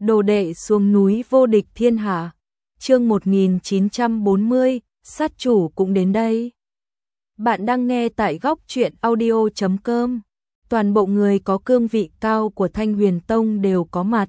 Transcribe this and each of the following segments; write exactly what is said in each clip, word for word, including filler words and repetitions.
Đồ đệ xuống núi vô địch thiên hạ. Chương một nghìn chín trăm bốn mươi, sát chủ cũng đến đây. Bạn đang nghe tại góc truyện audio chấm com. Toàn bộ người có cương vị cao của Thanh Huyền Tông đều có mặt.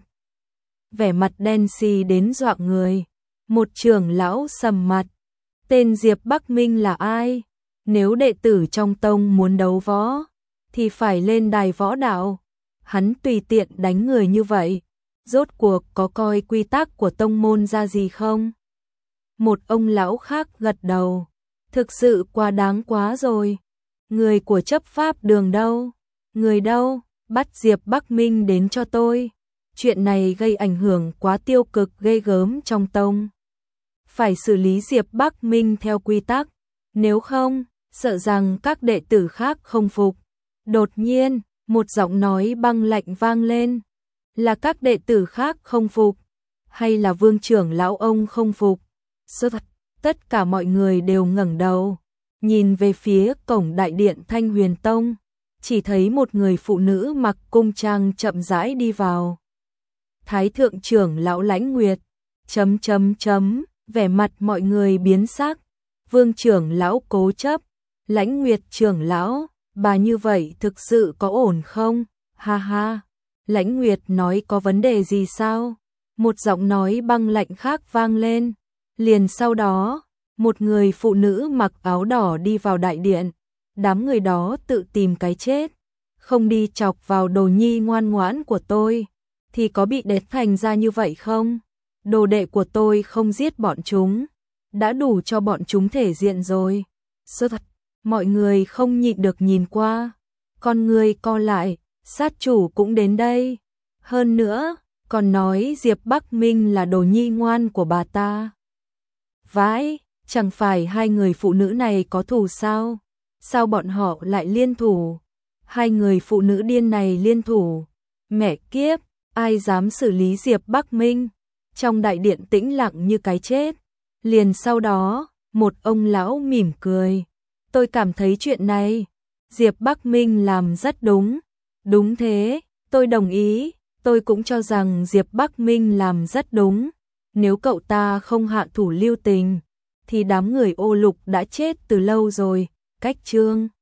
Vẻ mặt đen xì đến dọa người. Một trưởng lão sầm mặt. Tên Diệp Bắc Minh là ai? Nếu đệ tử trong tông muốn đấu võ, thì phải lên đài võ đạo. Hắn tùy tiện đánh người như vậy, rốt cuộc có coi quy tắc của tông môn ra gì không? Một ông lão khác gật đầu. Thực sự quá đáng quá rồi. Người của chấp pháp đường đâu? Người đâu? Bắt Diệp Bắc Minh đến cho tôi. Chuyện này gây ảnh hưởng quá tiêu cực ghê gớm trong tông. Phải xử lý Diệp Bắc Minh theo quy tắc. Nếu không, sợ rằng các đệ tử khác không phục. Đột nhiên, một giọng nói băng lạnh vang lên. Là các đệ tử khác không phục? Hay là vương trưởng lão ông không phục? Sơ thật, tất cả mọi người đều ngẩng đầu, nhìn về phía cổng đại điện Thanh Huyền Tông. Chỉ thấy một người phụ nữ mặc cung trang chậm rãi đi vào. Thái thượng trưởng lão Lãnh Nguyệt, chấm chấm chấm, vẻ mặt mọi người biến sắc. Vương trưởng lão cố chấp, Lãnh Nguyệt trưởng lão, bà như vậy thực sự có ổn không? Ha ha. Lãnh Nguyệt nói có vấn đề gì sao? Một giọng nói băng lạnh khác vang lên. Liền sau đó, một người phụ nữ mặc áo đỏ đi vào đại điện. Đám người đó tự tìm cái chết. Không đi chọc vào đồ nhi ngoan ngoãn của tôi, thì có bị đệt thành ra như vậy không? Đồ đệ của tôi không giết bọn chúng, đã đủ cho bọn chúng thể diện rồi. Sơ thật, mọi người không nhịn được nhìn qua. Con người co lại, sát chủ cũng đến đây. Hơn nữa, còn nói Diệp Bắc Minh là đồ nhi ngoan của bà ta. Vãi, chẳng phải hai người phụ nữ này có thù sao? Sao bọn họ lại liên thủ? Hai người phụ nữ điên này liên thủ. Mẹ kiếp, ai dám xử lý Diệp Bắc Minh? Trong đại điện tĩnh lặng như cái chết. Liền sau đó, một ông lão mỉm cười. Tôi cảm thấy chuyện này, Diệp Bắc Minh làm rất đúng. Đúng thế, tôi đồng ý. Tôi cũng cho rằng Diệp Bắc Minh làm rất đúng. Nếu cậu ta không hạ thủ lưu tình, thì đám người ô lục đã chết từ lâu rồi. Cách chương